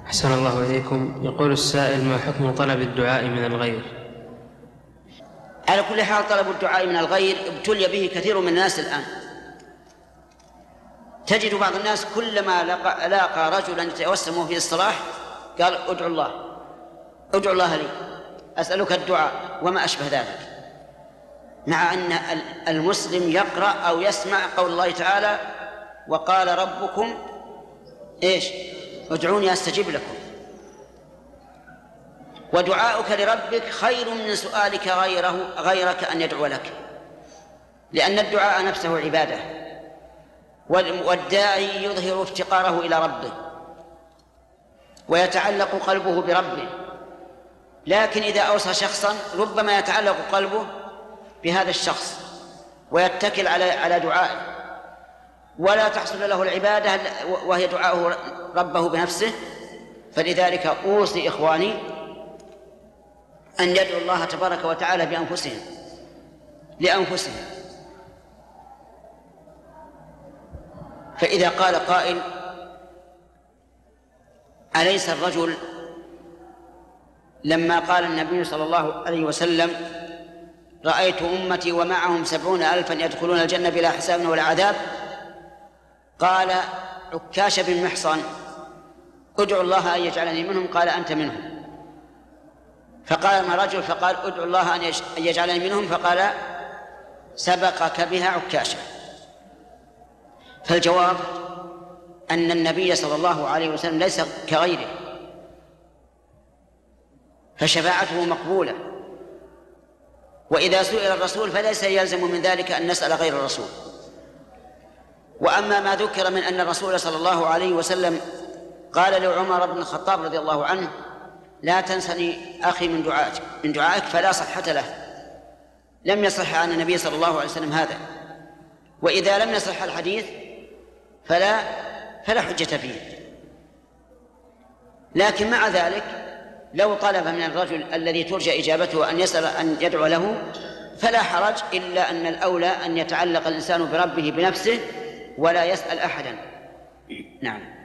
أحسن الله إليكم. يقول السائل: ما حكم طلب الدعاء من الغير؟ على كل حال طلب الدعاء من الغير ابتلي به كثير من الناس الآن. تجد بعض الناس كلما لاقى رجلا يتوسم في الصلاح قال: ادعو الله لي، أسألك الدعاء، وما أشبه ذلك، مع أن المسلم يقرأ أو يسمع قول الله تعالى: وقال ربكم ادعوني أستجب لكم. ودعاؤك لربك خير من سؤالك غيرك أن يدعو لك، لأن الدعاء نفسه عبادة، والداعي يظهر افتقاره إلى ربه ويتعلق قلبه بربه. لكن إذا أوصى شخصا ربما يتعلق قلبه بهذا الشخص ويتكل على دعائه، ولا تحصل له العبادة وهي دعاءه ربه بنفسه. فلذلك أوصي إخواني أن يدعو الله تبارك وتعالى لأنفسهم. فإذا قال قائل: أليس الرجل لما قال النبي صلى الله عليه وسلم: رأيت أمتي ومعهم 70,000 يدخلون الجنة بلا حساب ولا عذاب، قال عكاش بن محصن: ادعو الله أن يجعلني منهم، قال أنت منهم. فقال رجل فقال: ادعو الله أن يجعلني منهم، فقال: سبقك بها عكاشة. فالجواب أن النبي صلى الله عليه وسلم ليس كغيره، فشفاعته مقبولة. وإذا سئل الرسول فليس يلزم من ذلك أن نسأل غير الرسول. وأما ما ذكر من أن الرسول صلى الله عليه وسلم قال لعمر بن الخطاب رضي الله عنه: لا تنسني أخي من دعائك، فلا صحة له. لم يصح عن النبي صلى الله عليه وسلم هذا، وإذا لم يصح الحديث فلا حجة فيه. لكن مع ذلك لو طلب من الرجل الذي ترجى إجابته أن يسأل أن يدعو له فلا حرج، إلا أن الأولى أن يتعلق الإنسان بربه بنفسه ولا يسأل أحدا. نعم.